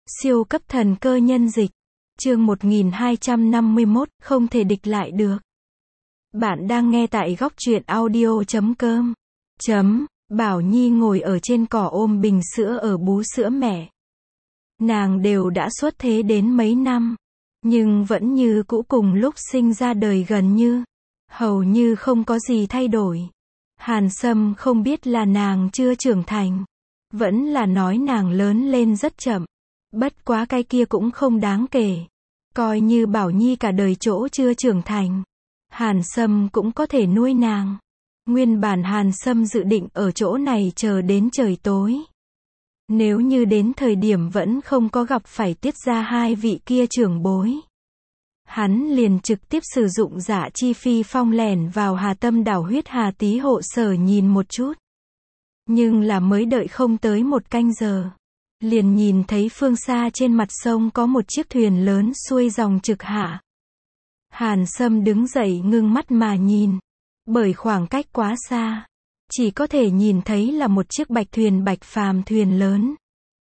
Siêu cấp thần cơ nhân dịch. Chương 1251, không thể địch lại được. Bạn đang nghe tại góc truyện audio.com. Bảo Nhi ngồi ở trên cỏ ôm bình sữa ở bú sữa mẹ. Nàng đều đã xuất thế đến mấy năm, nhưng vẫn như cũ cùng lúc sinh ra đời gần như, hầu như không có gì thay đổi. Hàn Sâm không biết là nàng chưa trưởng thành, vẫn là nói nàng lớn lên rất chậm. Bất quá cái kia cũng không đáng kể. Coi như Bảo Nhi cả đời chỗ chưa trưởng thành, Hàn Sâm cũng có thể nuôi nàng. Nguyên bản Hàn Sâm dự định ở chỗ này chờ đến trời tối. Nếu như đến thời điểm vẫn không có gặp phải Tiết gia hai vị kia trưởng bối, hắn liền trực tiếp sử dụng Dạ Chi Phi Phong lẻn vào Hà Tâm đảo Huyết Hà Tý hộ sở nhìn một chút. Nhưng là mới đợi không tới một canh giờ, liền nhìn thấy phương xa trên mặt sông có một chiếc thuyền lớn xuôi dòng trực hạ. Hàn Sâm đứng dậy ngưng mắt mà nhìn, bởi khoảng cách quá xa, chỉ có thể nhìn thấy là một chiếc bạch thuyền bạch phàm thuyền lớn.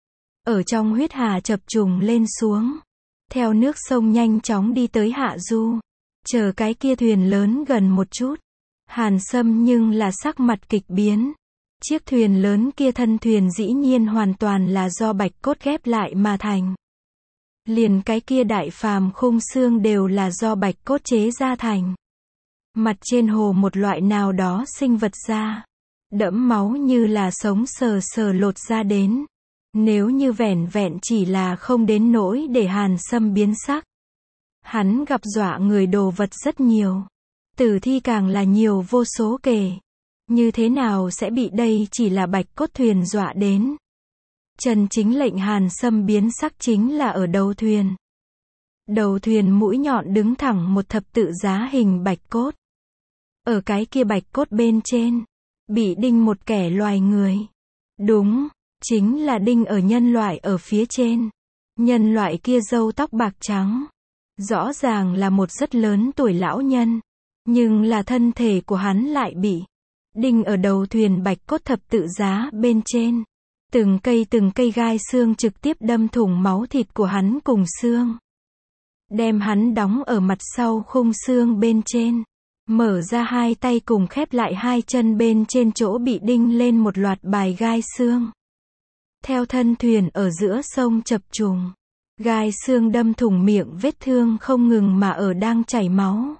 Ở trong huyết hà chập trùng lên xuống, theo nước sông nhanh chóng đi tới hạ du. Chờ cái kia thuyền lớn gần một chút, Hàn Sâm nhưng là sắc mặt kịch biến. Chiếc thuyền lớn kia thân thuyền dĩ nhiên hoàn toàn là do bạch cốt ghép lại mà thành. Liền cái kia đại phàm khung xương đều là do bạch cốt chế ra thành. Mặt trên hồ một loại nào đó sinh vật da, đẫm máu như là sống sờ sờ lột ra đến. Nếu như vẻn vẹn chỉ là không đến nỗi để Hàn Sâm biến sắc. Hắn gặp dọa người đồ vật rất nhiều. Tử thi càng là nhiều vô số kể. Như thế nào sẽ bị đây chỉ là bạch cốt thuyền dọa đến. Chân chính lệnh Hàn Sâm biến sắc chính là ở đầu thuyền. Đầu thuyền mũi nhọn đứng thẳng một thập tự giá hình bạch cốt. Ở cái kia bạch cốt bên trên, bị đinh một kẻ loài người. Đúng, chính là đinh ở nhân loại ở phía trên. Nhân loại kia râu tóc bạc trắng. Rõ ràng là một rất lớn tuổi lão nhân. Nhưng là thân thể của hắn lại bị đinh ở đầu thuyền bạch cốt thập tự giá bên trên. Từng cây gai xương trực tiếp đâm thủng máu thịt của hắn cùng xương. Đem hắn đóng ở mặt sau khung xương bên trên. Mở ra hai tay cùng khép lại hai chân bên trên chỗ bị đinh lên một loạt bài gai xương. Theo thân thuyền ở giữa sông chập trùng, gai xương đâm thủng miệng vết thương không ngừng mà ở đang chảy máu.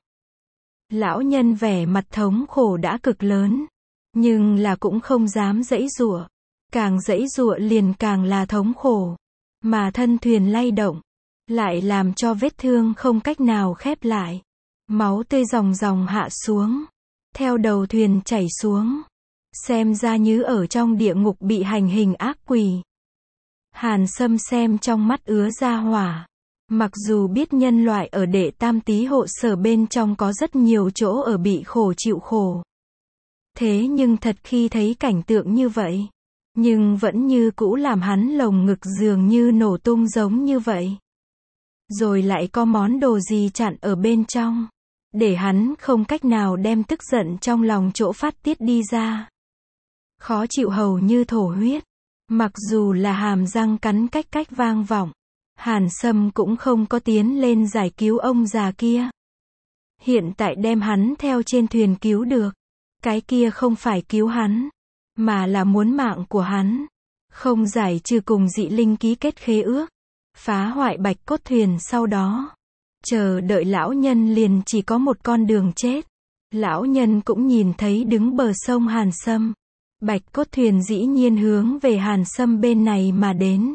Lão nhân vẻ mặt thống khổ đã cực lớn, nhưng là cũng không dám giãy giụa, càng giãy giụa liền càng là thống khổ, mà thân thuyền lay động, lại làm cho vết thương không cách nào khép lại. Máu tươi ròng ròng hạ xuống, theo đầu thuyền chảy xuống, xem ra như ở trong địa ngục bị hành hình ác quỷ. Hàn Sâm xem trong mắt ứa ra hỏa. Mặc dù biết nhân loại ở Đệ Tam Tý hộ sở bên trong có rất nhiều chỗ ở bị khổ chịu khổ. Thế nhưng thật khi thấy cảnh tượng như vậy, nhưng vẫn như cũ làm hắn lồng ngực dường như nổ tung giống như vậy. Rồi lại có món đồ gì chặn ở bên trong, để hắn không cách nào đem tức giận trong lòng chỗ phát tiết đi ra. Khó chịu hầu như thổ huyết. Mặc dù là hàm răng cắn cách vang vọng, Hàn Sâm cũng không có tiến lên giải cứu ông già kia. Hiện tại đem hắn theo trên thuyền cứu được. Cái kia không phải cứu hắn, mà là muốn mạng của hắn. Không giải trừ cùng dị linh ký kết khế ước, phá hoại bạch cốt thuyền sau đó. Chờ đợi lão nhân liền chỉ có một con đường chết. Lão nhân cũng nhìn thấy đứng bờ sông Hàn Sâm. Bạch cốt thuyền dĩ nhiên hướng về Hàn Sâm bên này mà đến.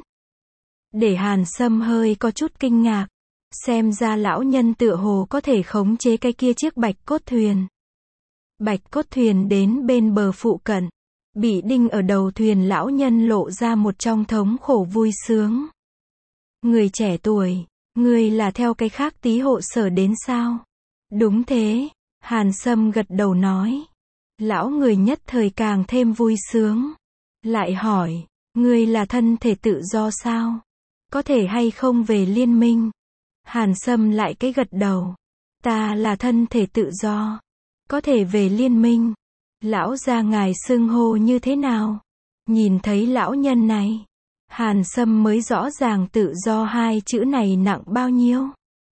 Để Hàn Sâm hơi có chút kinh ngạc. Xem ra lão nhân tựa hồ có thể khống chế cái kia chiếc bạch cốt thuyền. Bạch cốt thuyền đến bên bờ phụ cận. Bị đinh ở đầu thuyền lão nhân lộ ra một trong thống khổ vui sướng. Người trẻ tuổi, người là theo cái khác Tý hộ sở đến sao? Đúng thế, Hàn Sâm gật đầu nói. Lão người nhất thời càng thêm vui sướng. Lại hỏi, ngươi là thân thể tự do sao? Có thể hay không về liên minh? Hàn Sâm lại cái gật đầu. Ta là thân thể tự do. Có thể về liên minh. Lão gia ngài xưng hô như thế nào? Nhìn thấy lão nhân này, Hàn Sâm mới rõ ràng tự do hai chữ này nặng bao nhiêu.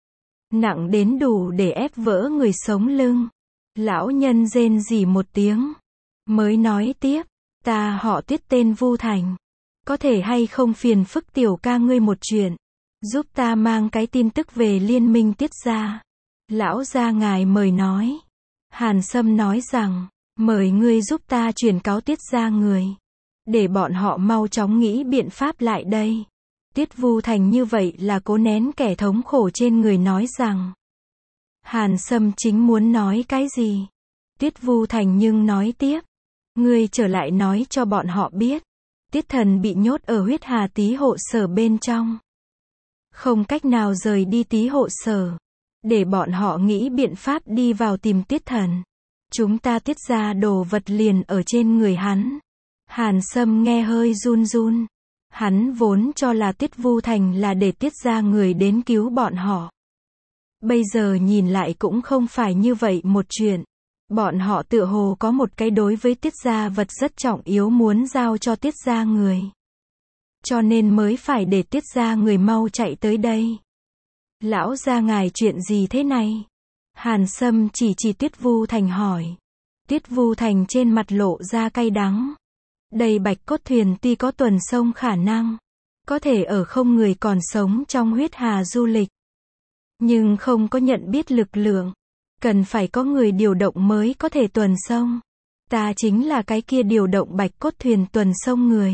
Nặng đến đủ để ép vỡ người sống lưng. Lão nhân rên rỉ một tiếng. Mới nói tiếp, ta họ Tiết tên Vu Thành. Có thể hay không phiền phức tiểu ca ngươi một chuyện. Giúp ta mang cái tin tức về liên minh Tiết gia. Lão gia ngài mời nói. Hàn Sâm nói rằng, mời ngươi giúp ta truyền cáo Tiết gia người. Để bọn họ mau chóng nghĩ biện pháp lại đây. Tiết Vu Thành như vậy là cố nén kẻ thống khổ trên người nói rằng. Hàn Sâm chính muốn nói cái gì. Tiết Vu Thành nhưng nói tiếp. Ngươi trở lại nói cho bọn họ biết. Tiết thần bị nhốt ở huyết hà Tý hộ sở bên trong. Không cách nào rời đi Tý hộ sở. Để bọn họ nghĩ biện pháp đi vào tìm Tiết thần. Chúng ta Tiết ra đồ vật liền ở trên người hắn. Hàn Sâm nghe hơi run run. Hắn vốn cho là Tiết Vu Thành là để Tiết ra người đến cứu bọn họ. Bây giờ nhìn lại cũng không phải như vậy một chuyện. Bọn họ tựa hồ có một cái đối với Tiết gia vật rất trọng yếu muốn giao cho Tiết gia người. Cho nên mới phải để Tiết gia người mau chạy tới đây. Lão gia ngài chuyện gì thế này? Hàn Sâm chỉ Tiết Vu Thành hỏi. Tiết Vu Thành trên mặt lộ ra cay đắng. Đây bạch cốt thuyền tuy có tuần sông khả năng. Có thể ở không người còn sống trong huyết hà du lịch. Nhưng không có nhận biết lực lượng. Cần phải có người điều động mới có thể tuần sông. Ta chính là cái kia điều động bạch cốt thuyền tuần sông người.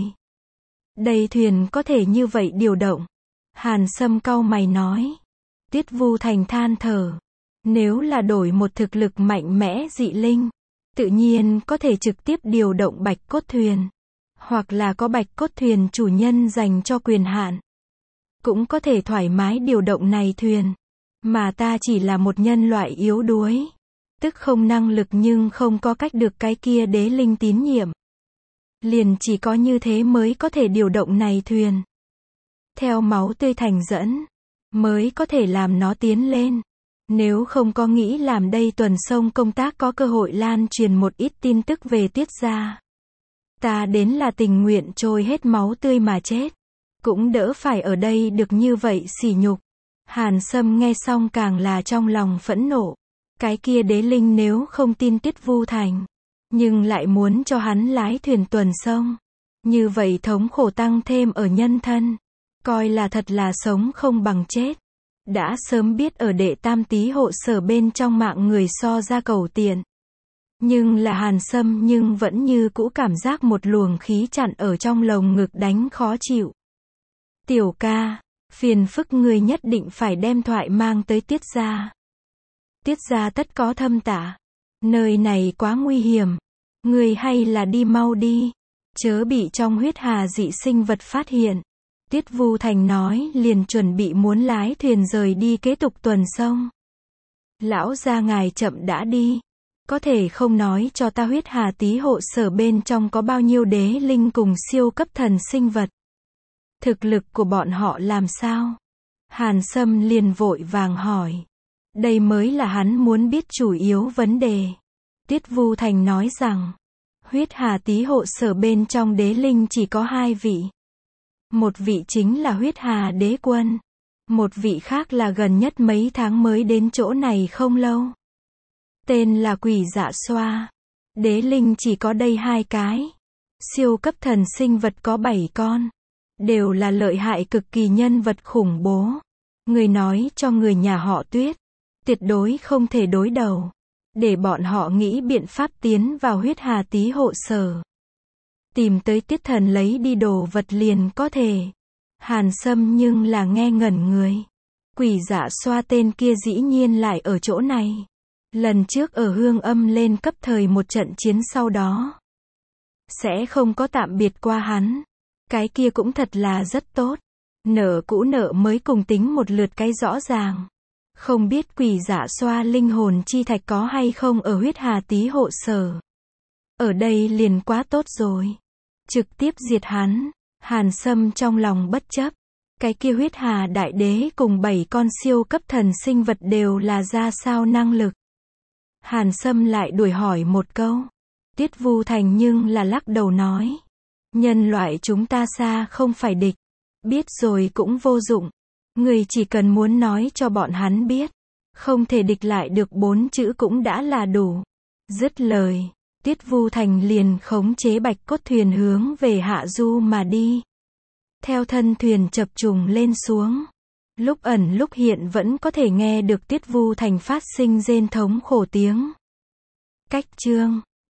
Đây thuyền có thể như vậy điều động. Hàn Sâm cau mày nói. Tiết Vu Thành than thở. Nếu là đổi một thực lực mạnh mẽ dị linh. Tự nhiên có thể trực tiếp điều động bạch cốt thuyền. Hoặc là có bạch cốt thuyền chủ nhân dành cho quyền hạn. Cũng có thể thoải mái điều động này thuyền. Mà ta chỉ là một nhân loại yếu đuối. Tức không năng lực nhưng không có cách được cái kia đế linh tín nhiệm. Liền chỉ có như thế mới có thể điều động này thuyền. Theo máu tươi thành dẫn. Mới có thể làm nó tiến lên. Nếu không có nghĩ làm đây tuần sông công tác có cơ hội lan truyền một ít tin tức về Tiết gia. Ta đến là tình nguyện trôi hết máu tươi mà chết. Cũng đỡ phải ở đây được như vậy sỉ nhục. Hàn Sâm nghe xong càng là trong lòng phẫn nộ. Cái kia đế linh nếu không tin Tiết Vu Thành. Nhưng lại muốn cho hắn lái thuyền tuần sông. Như vậy thống khổ tăng thêm ở nhân thân. Coi là thật là sống không bằng chết. Đã sớm biết ở đệ tam Tý hộ sở bên trong mạng người so ra cầu tiện. Nhưng là Hàn Sâm nhưng vẫn như cũ cảm giác một luồng khí chặn ở trong lồng ngực đánh khó chịu. Tiểu ca, phiền phức người nhất định phải đem thoại mang tới Tiết gia. Tiết gia tất có thâm tả. Nơi này quá nguy hiểm. Người hay là đi mau đi. Chớ bị trong huyết hà dị sinh vật phát hiện. Tiết Vu Thành nói liền chuẩn bị muốn lái thuyền rời đi kế tục tuần sông. Lão gia ngài chậm đã đi. Có thể không nói cho ta huyết hà Tý hộ sở bên trong có bao nhiêu đế linh cùng siêu cấp thần sinh vật. Thực lực của bọn họ làm sao? Hàn Sâm liền vội vàng hỏi. Đây mới là hắn muốn biết chủ yếu vấn đề. Tiết Vu Thành nói rằng. Huyết hà Tý hộ sở bên trong đế linh chỉ có 2 vị. Một vị chính là huyết hà đế quân. Một vị khác là gần nhất mấy tháng mới đến chỗ này không lâu. Tên là Quỷ Dạ Xoa. Đế linh chỉ có đây 2 cái. Siêu cấp thần sinh vật có 7 con. Đều là lợi hại cực kỳ nhân vật khủng bố. Người nói cho người nhà họ Tuyết. Tuyệt đối không thể đối đầu. Để bọn họ nghĩ biện pháp tiến vào huyết hà Tý hộ sở. Tìm tới Tiết thần lấy đi đồ vật liền có thể. Hàn Sâm nhưng là nghe ngẩn người. Quỷ Dạ Xoa tên kia dĩ nhiên lại ở chỗ này. Lần trước ở Hương Âm lên cấp thời một trận chiến sau đó. Sẽ không có tạm biệt qua hắn. Cái kia cũng thật là rất tốt. Nợ cũ nợ mới cùng tính một lượt cái rõ ràng. Không biết Quỷ Dạ Xoa linh hồn chi thạch có hay không ở huyết hà Tý hộ sở. Ở đây liền quá tốt rồi. Trực tiếp diệt hắn. Hàn Sâm trong lòng bất chấp. Cái kia huyết hà đại đế cùng 7 con siêu cấp thần sinh vật đều là ra sao năng lực. Hàn Sâm lại đuổi hỏi một câu. Tiết Vu Thành nhưng là lắc đầu nói. Nhân loại chúng ta xa không phải địch. Biết rồi cũng vô dụng. Người chỉ cần muốn nói cho bọn hắn biết. Không thể địch lại được 4 chữ cũng đã là đủ. Dứt lời, Tiết Vu Thành liền khống chế bạch cốt thuyền hướng về hạ du mà đi. Theo thân thuyền chập trùng lên xuống. Lúc ẩn lúc hiện vẫn có thể nghe được Tiết Vu Thành phát sinh rên thống khổ tiếng. Cách chương